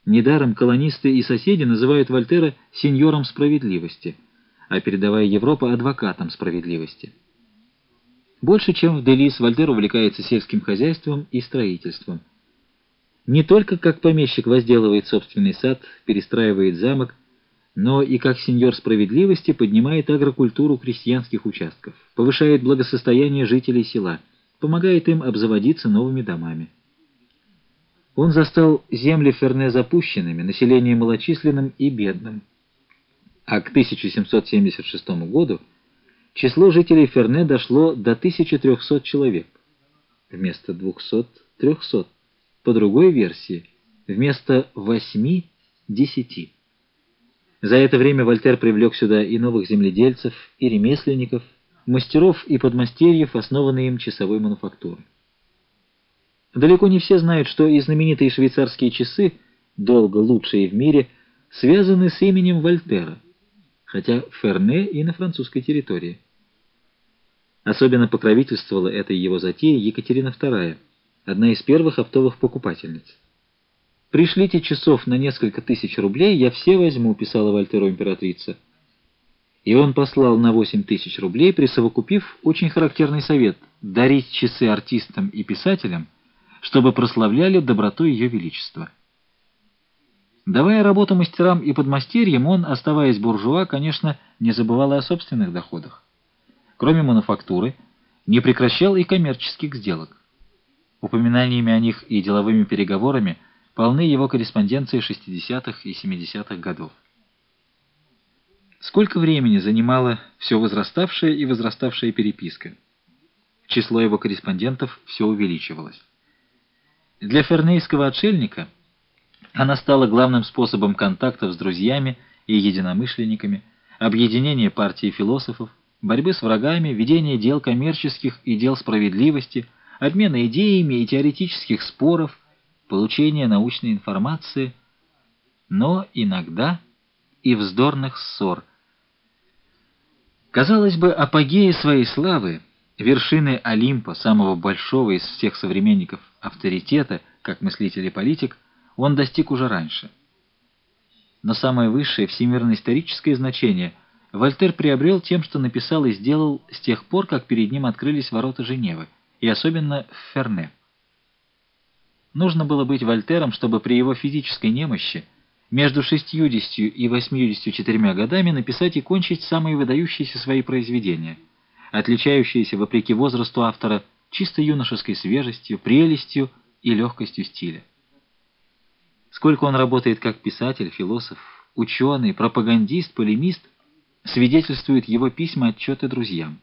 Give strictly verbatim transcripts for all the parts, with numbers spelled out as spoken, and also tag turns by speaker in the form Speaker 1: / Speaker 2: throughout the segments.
Speaker 1: Недаром колонисты и соседи называют Вольтера сеньором справедливости, а передовая Европа — адвокатом справедливости. Больше, чем в Делис, Вольтер увлекается сельским хозяйством и строительством. Не только как помещик возделывает собственный сад, перестраивает замок, но и как сеньор справедливости поднимает агрокультуру крестьянских участков, повышает благосостояние жителей села, помогает им обзаводиться новыми домами. Он застал земли Ферне запущенными, население малочисленным и бедным. А к тысяча семьсот семьдесят шестому году число жителей Ферне дошло до тысячи трёхсот человек, вместо двухсот — трёхсот, по другой версии, вместо восьми — десяти. За это время Вольтер привлек сюда и новых земледельцев, и ремесленников, мастеров и подмастерьев, основанной им часовой мануфактуры. Далеко не все знают, что и знаменитые швейцарские часы, долго лучшие в мире, связаны с именем Вольтера, хотя в Ферне и на французской территории. Особенно покровительствовала этой его затее Екатерина вторая, одна из первых оптовых покупательниц. «Пришлите часов на несколько тысяч рублей, я все возьму», — писала Вольтеру императрица. И он послал на восемь тысяч рублей, присовокупив очень характерный совет — дарить часы артистам и писателям, чтобы прославляли доброту Ее Величества. Давая работу мастерам и подмастерьям, он, оставаясь буржуа, конечно, не забывал и о собственных доходах. Кроме мануфактуры, не прекращал и коммерческих сделок. Упоминаниями о них и деловыми переговорами полны его корреспонденции шестидесятых и семидесятых годов. Сколько времени занимала все возраставшая и возраставшая переписка? Число его корреспондентов все увеличивалось. Для фернейского отшельника она стала главным способом контактов с друзьями и единомышленниками, объединения партии философов, борьбы с врагами, ведения дел коммерческих и дел справедливости, обмена идеями и теоретических споров, получения научной информации, но иногда и вздорных ссор. Казалось бы, апогеи своей славы, вершины Олимпа, самого большого из всех современников авторитета, как мыслитель и политик, он достиг уже раньше. Но самое высшее всемирно-историческое значение Вольтер приобрел тем, что написал и сделал с тех пор, как перед ним открылись ворота Женевы, и особенно в Ферне. Нужно было быть Вольтером, чтобы при его физической немощи между шестьюдесятью и восьмидесятью четырьмя годами написать и кончить самые выдающиеся свои произведения, отличающиеся, вопреки возрасту автора, чисто юношеской свежестью, прелестью и легкостью стиля. Сколько он работает как писатель, философ, ученый, пропагандист, полемист, свидетельствуют его письма, отчеты друзьям.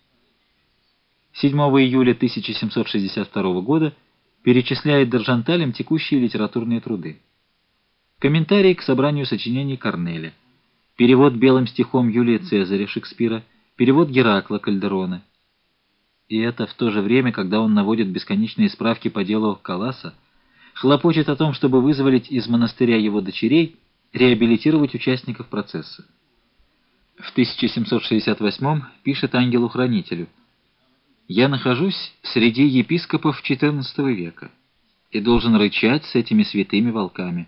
Speaker 1: седьмого июля тысяча семьсот шестьдесят второго года перечисляет Даржанталем текущие литературные труды. Комментарий к собранию сочинений Корнеля, перевод белым стихом Юлия Цезаря Шекспира, перевод Геракла Кальдерона. И это в то же время, когда он наводит бесконечные справки по делу Калласа, хлопочет о том, чтобы вызволить из монастыря его дочерей, реабилитировать участников процесса. В тысяча семьсот шестьдесят восьмом пишет ангелу-хранителю: «Я нахожусь среди епископов четырнадцатого века и должен рычать с этими святыми волками».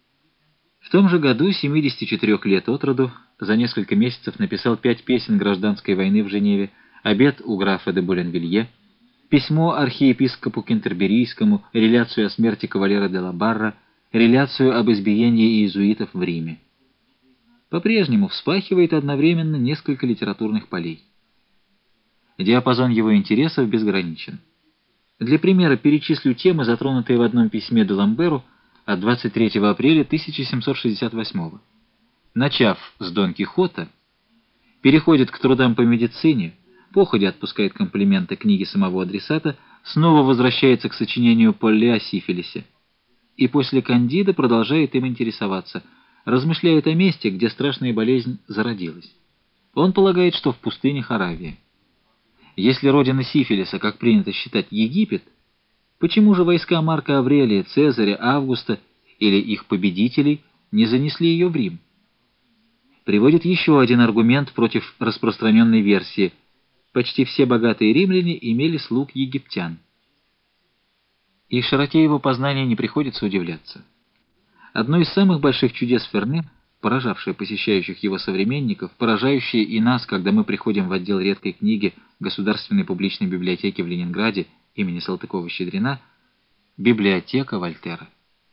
Speaker 1: В том же году, семидесяти четырёх лет от роду, за несколько месяцев написал пять песен гражданской войны в Женеве, обед у графа де Буленвилье, письмо архиепископу Кентерберийскому, реляцию о смерти кавалера де ла Барра, реляцию об избиении иезуитов в Риме. По-прежнему вспахивает одновременно несколько литературных полей. Диапазон его интересов безграничен. Для примера перечислю темы, затронутые в одном письме де Ламберу от двадцать третьего апреля тысяча семьсот шестьдесят восьмого. Начав с Дон Кихота, переходит к трудам по медицине, походя отпускает комплименты книге самого адресата, снова возвращается к сочинению Полли о сифилисе. И после Кандида продолжает им интересоваться, размышляет о месте, где страшная болезнь зародилась. Он полагает, что в пустынях Аравии. Если родина сифилиса, как принято считать, Египет, почему же войска Марка Аврелия, Цезаря, Августа или их победителей не занесли ее в Рим? Приводит еще один аргумент против распространенной версии. Почти все богатые римляне имели слуг египтян. И широте его познания не приходится удивляться. Одно из самых больших чудес Ферне, поражавшее посещающих его современников, поражающее и нас, когда мы приходим в отдел редкой книги Государственной публичной библиотеки в Ленинграде имени Салтыкова-Щедрина, библиотека Вольтера.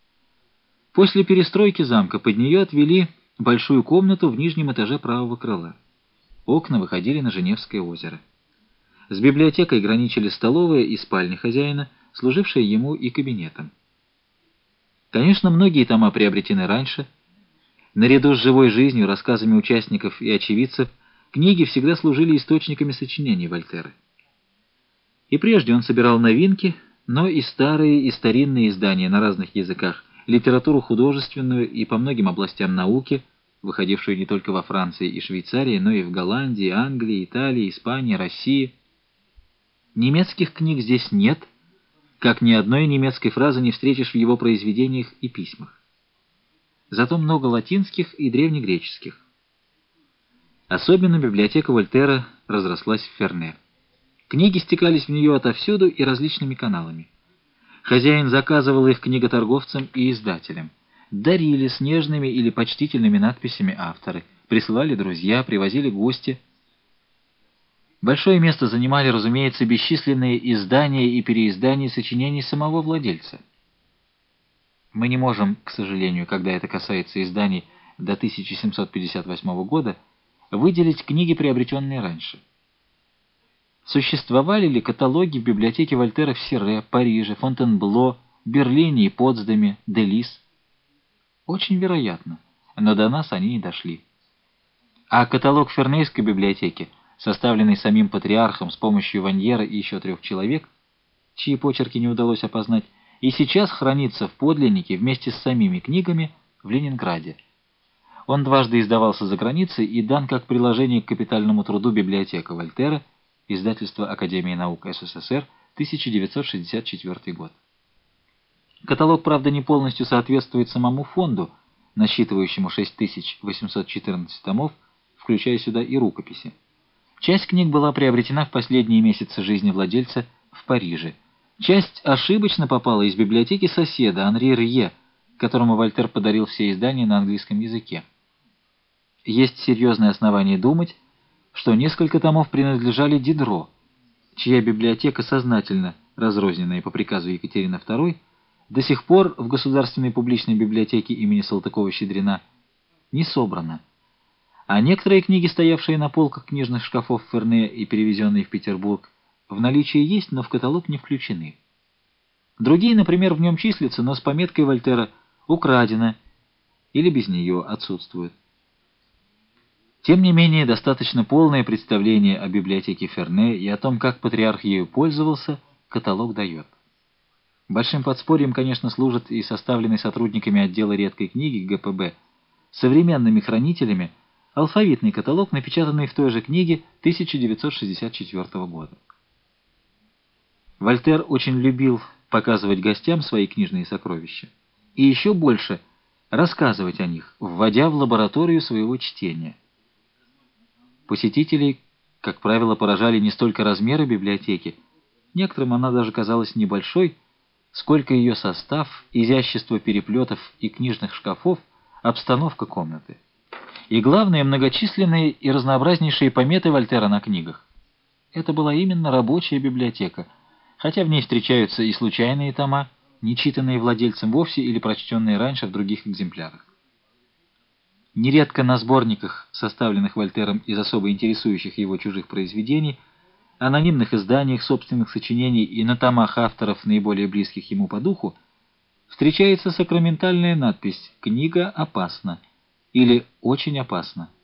Speaker 1: После перестройки замка под нее отвели большую комнату в нижнем этаже правого крыла. Окна выходили на Женевское озеро. С библиотекой граничили столовая и спальня хозяина, служившая ему и кабинетом. Конечно, многие тома приобретены раньше. Наряду с живой жизнью, рассказами участников и очевидцев, книги всегда служили источниками сочинений Вольтера. И прежде он собирал новинки, но и старые, и старинные издания на разных языках, литературу художественную и по многим областям науки, выходившую не только во Франции и Швейцарии, но и в Голландии, Англии, Италии, Испании, России. Немецких книг здесь нет, как ни одной немецкой фразы не встретишь в его произведениях и письмах. Зато много латинских и древнегреческих. Особенно библиотека Вольтера разрослась в Ферне. Книги стекались в нее отовсюду и различными каналами. Хозяин заказывал их книготорговцам и издателям. Дарили с нежными или почтительными надписями авторы, присылали друзья, привозили гости. Большое место занимали, разумеется, бесчисленные издания и переиздания сочинений самого владельца. Мы не можем, к сожалению, когда это касается изданий до тысяча семьсот пятьдесят восьмого года, выделить книги, приобретенные раньше. Существовали ли каталоги в библиотеке Вольтера в Сире, Париже, Фонтенбло, Берлине и Потсдаме, Делис? Очень вероятно, но до нас они не дошли. А каталог Фернейской библиотеки, составленный самим патриархом с помощью Ваньера и еще трех человек, чьи почерки не удалось опознать, и сейчас хранится в подлиннике вместе с самими книгами в Ленинграде. Он дважды издавался за границей и дан как приложение к капитальному труду «Библиотека Вольтера», издательство Академии наук СССР, тысяча девятьсот шестьдесят четвёртый год. Каталог, правда, не полностью соответствует самому фонду, насчитывающему шесть тысяч восемьсот четырнадцать томов, включая сюда и рукописи. Часть книг была приобретена в последние месяцы жизни владельца в Париже. Часть ошибочно попала из библиотеки соседа Анри Рье, которому Вольтер подарил все издания на английском языке. Есть серьезное основание думать, что несколько томов принадлежали Дидро, чья библиотека, сознательно разрозненная по приказу Екатерины второй, до сих пор в Государственной публичной библиотеке имени Салтыкова-Щедрина не собрана, а некоторые книги, стоявшие на полках книжных шкафов Ферне и перевезенные в Петербург, в наличии есть, но в каталог не включены. Другие, например, в нем числятся, но с пометкой Вольтера «украдено» или без нее отсутствуют. Тем не менее, достаточно полное представление о библиотеке Ферне и о том, как патриарх ею пользовался, каталог дает. Большим подспорьем, конечно, служит и составленный сотрудниками отдела редкой книги ГПБ современными хранителями алфавитный каталог, напечатанный в той же книге тысяча девятьсот шестьдесят четвёртого года. Вольтер очень любил показывать гостям свои книжные сокровища и еще больше рассказывать о них, вводя в лабораторию своего чтения. Посетителей, как правило, поражали не столько размеры библиотеки, некоторым она даже казалась небольшой, сколько ее состав, изящество переплетов и книжных шкафов, обстановка комнаты. И главное, многочисленные и разнообразнейшие пометы Вольтера на книгах. Это была именно рабочая библиотека, хотя в ней встречаются и случайные тома, не читанные владельцем вовсе или прочтенные раньше в других экземплярах. Нередко на сборниках, составленных Вольтером из особо интересующих его чужих произведений, анонимных изданиях собственных сочинений и на томах авторов, наиболее близких ему по духу, встречается сакраментальная надпись «Книга опасна» или «Очень опасна».